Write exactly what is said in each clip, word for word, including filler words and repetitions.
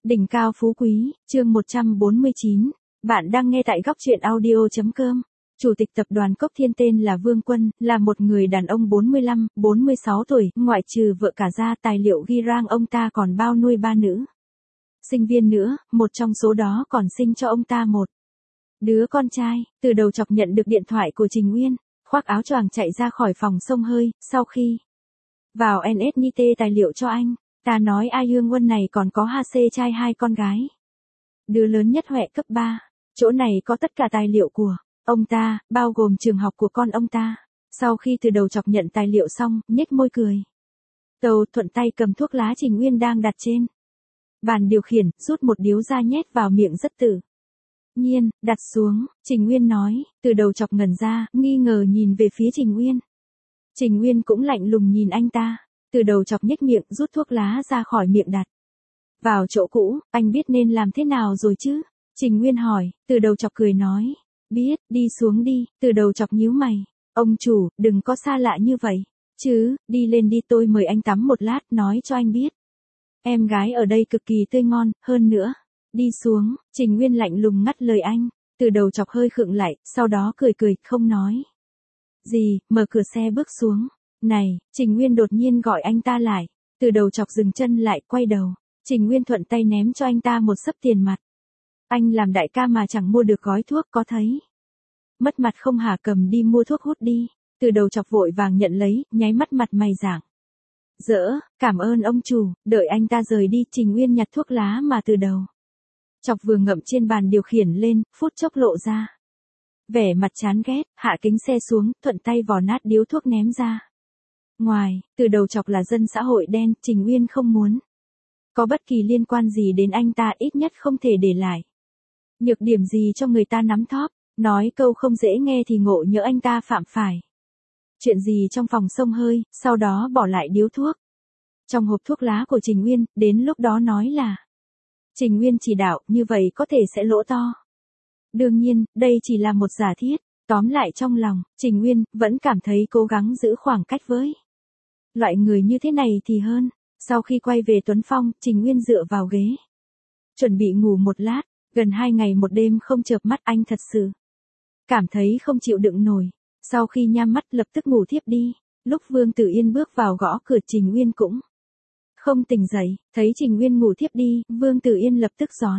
Đỉnh cao phú quý, chương một trăm bốn mươi chín. Bạn đang nghe tại góc truyện audio.com. Chủ tịch tập đoàn Cốc Thiên tên là Vương Quân, là một người đàn ông bốn mươi lăm, bốn mươi sáu tuổi, ngoại trừ vợ cả ra, tài liệu ghi rang ông ta còn bao nuôi ba nữ sinh viên nữa, một trong số đó còn sinh cho ông ta một đứa con trai. Từ đầu chọc nhận được điện thoại của Trình Nguyên, khoác áo choàng chạy ra khỏi phòng xông hơi, sau khi vào en ét Nite tài liệu cho anh. Ta nói A Dương Quân này còn có ha xê trai hai con gái. Đứa lớn nhất Huệ cấp ba. Chỗ này có tất cả tài liệu của ông ta, bao gồm trường học của con ông ta. Sau khi từ đầu chọc nhận tài liệu xong, nhếch môi cười. Tàu thuận tay cầm thuốc lá Trình Nguyên đang đặt trên bàn điều khiển, rút một điếu ra nhét vào miệng rất tự nhiên, đặt xuống. Trình Nguyên nói. Từ đầu chọc ngẩn ra, nghi ngờ nhìn về phía Trình Nguyên. Trình Nguyên cũng lạnh lùng nhìn anh ta. Từ đầu chọc nhếch miệng, rút thuốc lá ra khỏi miệng đặt vào chỗ cũ. Anh biết nên làm thế nào rồi chứ? Trình Nguyên hỏi. Từ đầu chọc cười nói. Biết, đi xuống đi. Từ đầu chọc nhíu mày. Ông chủ, đừng có xa lạ như vậy. Chứ, đi lên đi, tôi mời anh tắm một lát, nói cho anh biết. Em gái ở đây cực kỳ tươi ngon, hơn nữa. Đi xuống. Trình Nguyên lạnh lùng ngắt lời anh. Từ đầu chọc hơi khựng lại, sau đó cười cười, không nói gì, mở cửa xe bước xuống. Này, Trình Nguyên đột nhiên gọi anh ta lại. Từ đầu chọc dừng chân lại, quay đầu. Trình Nguyên thuận tay ném cho anh ta một xấp tiền mặt. Anh làm đại ca mà chẳng mua được gói thuốc, có thấy mất mặt không hả? Cầm đi mua thuốc hút đi. Từ đầu chọc vội vàng nhận lấy, nháy mắt mặt mày rạng rỡ. Cảm ơn ông chủ. Đợi anh ta rời đi, Trình Nguyên nhặt thuốc lá mà từ đầu chọc vừa ngậm trên bàn điều khiển lên, phút chốc lộ ra vẻ mặt chán ghét, hạ kính xe xuống, thuận tay vò nát điếu thuốc ném ra ngoài. Từ đầu chọc là dân xã hội đen, Trình Nguyên không muốn có bất kỳ liên quan gì đến anh ta, ít nhất không thể để lại nhược điểm gì cho người ta nắm thóp. Nói câu không dễ nghe thì ngộ nhỡ anh ta phạm phải chuyện gì trong phòng xông hơi, sau đó bỏ lại điếu thuốc trong hộp thuốc lá của Trình Nguyên, đến lúc đó nói là Trình Nguyên chỉ đạo, như vậy có thể sẽ lỗ to. Đương nhiên, đây chỉ là một giả thiết. Tóm lại trong lòng, Trình Nguyên vẫn cảm thấy cố gắng giữ khoảng cách với loại người như thế này thì hơn. Sau khi quay về Tuấn Phong, Trình Nguyên dựa vào ghế, chuẩn bị ngủ một lát. Gần hai ngày một đêm không chợp mắt, anh thật sự cảm thấy không chịu đựng nổi. Sau khi nhắm mắt lập tức ngủ thiếp đi. Lúc Vương Tử Yên bước vào gõ cửa, Trình Nguyên cũng không tỉnh dậy. Thấy Trình Nguyên ngủ thiếp đi, Vương Tử Yên lập tức rón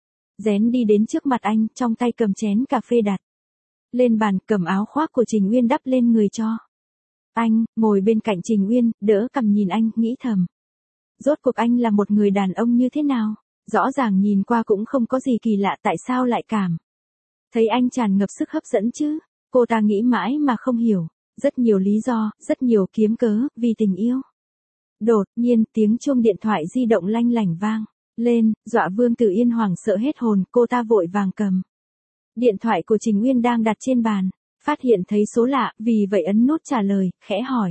rén đi đến trước mặt anh, trong tay cầm chén cà phê đặt lên bàn, cầm áo khoác của Trình Nguyên đắp lên người cho anh, ngồi bên cạnh Trình Nguyên, đỡ cằm nhìn anh, nghĩ thầm. Rốt cuộc anh là một người đàn ông như thế nào? Rõ ràng nhìn qua cũng không có gì kỳ lạ, tại sao lại cảm thấy anh tràn ngập sức hấp dẫn chứ? Cô ta nghĩ mãi mà không hiểu. Rất nhiều lý do, rất nhiều kiếm cớ, vì tình yêu. Đột nhiên, tiếng chuông điện thoại di động lanh lảnh vang lên, dọa Vương Tử Yên hoảng sợ hết hồn. Cô ta vội vàng cầm điện thoại của Trình Nguyên đang đặt trên bàn, phát hiện thấy số lạ, vì vậy ấn nút trả lời, khẽ hỏi.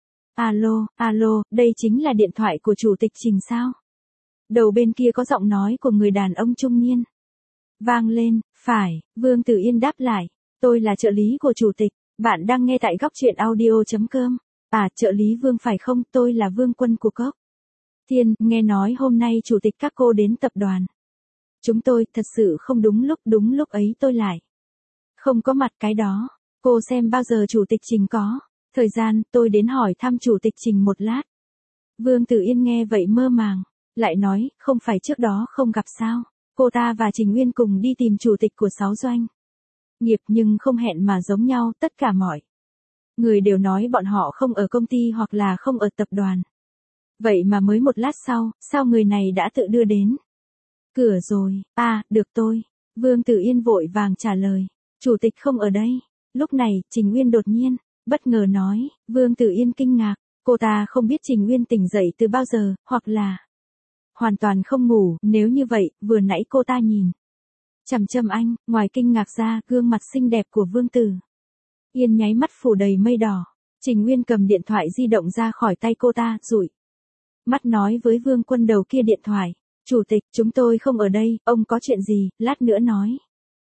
Alo, alo, đây chính là điện thoại của chủ tịch Trình sao? Đầu bên kia có giọng nói của người đàn ông trung niên vang lên. Phải, Vương Tử Yên đáp lại. Tôi là trợ lý của chủ tịch. Bạn đang nghe tại góc truyện audio.com. À, trợ lý Vương phải không? Tôi là Vương Quân của Cốc Thiên, nghe nói hôm nay chủ tịch các cô đến tập đoàn chúng tôi, thật sự không đúng lúc, đúng lúc ấy tôi lại không có mặt. Cái đó, cô xem bao giờ chủ tịch Trình có thời gian, tôi đến hỏi thăm chủ tịch Trình một lát. Vương Tử Yên nghe vậy mơ màng, lại nói, không phải trước đó không gặp sao? Cô ta và Trình Nguyên cùng đi tìm chủ tịch của sáu doanh nghiệp, nhưng không hẹn mà giống nhau, tất cả mọi người đều nói bọn họ không ở công ty hoặc là không ở tập đoàn. Vậy mà mới một lát sau, sao người này đã tự đưa đến cửa rồi? À, được tôi. Vương Tử Yên vội vàng trả lời. Chủ tịch không ở đây. Lúc này, Trình Nguyên đột nhiên bất ngờ nói. Vương Tử Yên kinh ngạc. Cô ta không biết Trình Nguyên tỉnh dậy từ bao giờ, hoặc là hoàn toàn không ngủ. Nếu như vậy, vừa nãy cô ta nhìn chằm chằm anh, ngoài kinh ngạc ra, gương mặt xinh đẹp của Vương Tử Yên nháy mắt phủ đầy mây đỏ. Trình Nguyên cầm điện thoại di động ra khỏi tay cô ta, dụi mắt nói với Vương Quân đầu kia điện thoại. Chủ tịch, chúng tôi không ở đây, ông có chuyện gì, lát nữa nói.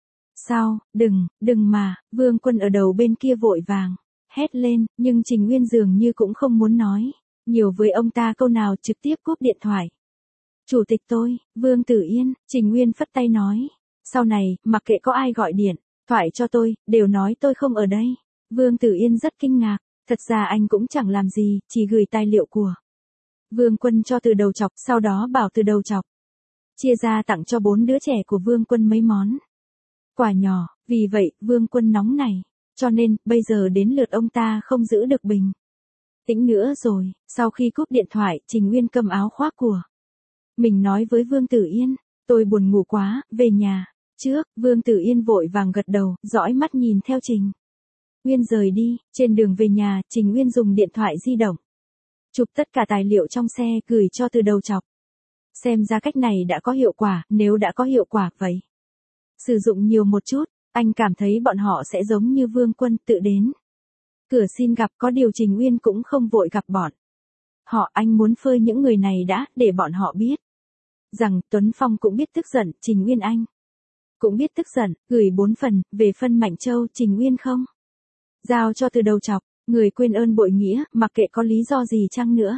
Sao, đừng, đừng mà, Vương Quân ở đầu bên kia vội vàng hét lên, nhưng Trình Nguyên dường như cũng không muốn nói nhiều với ông ta câu nào, trực tiếp cúp điện thoại. Chủ tịch tôi, Vương Tử Yên, Trình Nguyên phất tay nói. Sau này, mặc kệ có ai gọi điện, thoại cho tôi, đều nói tôi không ở đây. Vương Tử Yên rất kinh ngạc, thật ra anh cũng chẳng làm gì, chỉ gửi tài liệu của Vương Quân cho Từ Đầu Chọc, sau đó bảo Từ Đầu Chọc chia ra tặng cho bốn đứa trẻ của Vương Quân mấy món quà nhỏ, vì vậy, Vương Quân nóng này, cho nên, bây giờ đến lượt ông ta không giữ được bình tĩnh nữa rồi. Sau khi cúp điện thoại, Trình Nguyên cầm áo khoác của mình nói với Vương Tử Yên, tôi buồn ngủ quá, về nhà trước. Vương Tử Yên vội vàng gật đầu, dõi mắt nhìn theo Trình Nguyên rời đi. Trên đường về nhà, Trình Nguyên dùng điện thoại di động chụp tất cả tài liệu trong xe gửi cho Từ Đầu Chọc. Xem ra cách này đã có hiệu quả, nếu đã có hiệu quả vậy, sử dụng nhiều một chút, anh cảm thấy bọn họ sẽ giống như Vương Quân tự đến cửa xin gặp. Có điều Trình Nguyên cũng không vội gặp bọn họ, anh muốn phơi những người này đã, để bọn họ biết rằng Tuấn Phong cũng biết tức giận, Trình Nguyên anh cũng biết tức giận. Gửi bốn phần, về phân Mạnh Châu, Trình Nguyên không giao cho Từ Đầu Chọc, người quên ơn bội nghĩa, mặc kệ có lý do gì chăng nữa,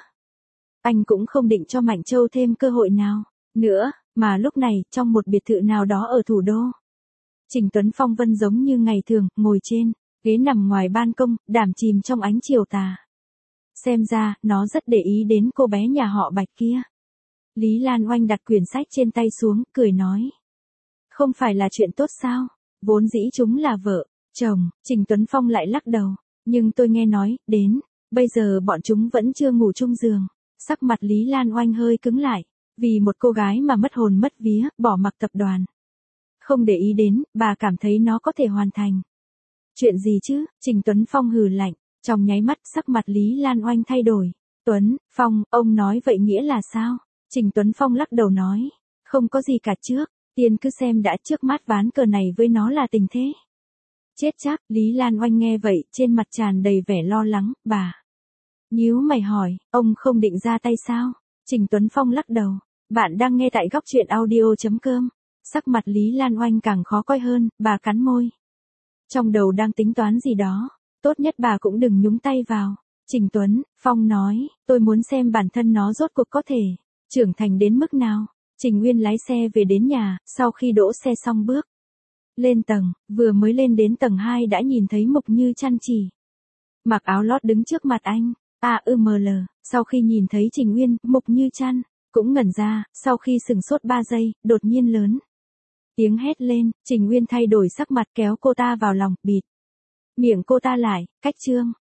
anh cũng không định cho Mạnh Châu thêm cơ hội nào nữa. Mà lúc này, trong một biệt thự nào đó ở thủ đô, Trình Tuấn Phong vẫn giống như ngày thường, ngồi trên ghế nằm ngoài ban công, đắm chìm trong ánh chiều tà. Xem ra, nó rất để ý đến cô bé nhà họ Bạch kia. Lý Lan Oanh đặt quyển sách trên tay xuống, cười nói. Không phải là chuyện tốt sao? Vốn dĩ chúng là vợ, chồng. Trình Tuấn Phong lại lắc đầu. Nhưng tôi nghe nói, đến bây giờ bọn chúng vẫn chưa ngủ chung giường. Sắc mặt Lý Lan Oanh hơi cứng lại. Vì một cô gái mà mất hồn mất vía, bỏ mặc tập đoàn. Không để ý đến, bà cảm thấy nó có thể hoàn thành. Chuyện gì chứ? Trình Tuấn Phong hừ lạnh. Trong nháy mắt, sắc mặt Lý Lan Oanh thay đổi. Tuấn Phong, ông nói vậy nghĩa là sao? Trình Tuấn Phong lắc đầu nói. Không có gì cả trước. Tiên cứ xem đã, trước mắt ván cờ này với nó là tình thế chết chắc. Lý Lan Oanh nghe vậy, trên mặt tràn đầy vẻ lo lắng. Bà nhíu mày hỏi, ông không định ra tay sao? Trình Tuấn Phong lắc đầu. Bạn đang nghe tại góc truyện audio.com. Sắc mặt Lý Lan Oanh càng khó coi hơn, bà cắn môi. Trong đầu đang tính toán gì đó. Tốt nhất bà cũng đừng nhúng tay vào. Trình Tuấn Phong nói, tôi muốn xem bản thân nó rốt cuộc có thể trưởng thành đến mức nào. Trình Nguyên lái xe về đến nhà, sau khi đỗ xe xong bước lên tầng, vừa mới lên đến tầng hai đã nhìn thấy Mục Như Chăn chỉ mặc áo lót đứng trước mặt anh. A ư mờ lờ, sau khi nhìn thấy Trình Nguyên, Mục Như Chăn cũng ngẩn ra, sau khi sừng sốt ba giây, đột nhiên lớn tiếng hét lên. Trình Nguyên thay đổi sắc mặt, kéo cô ta vào lòng, bịt miệng cô ta lại. Cách chương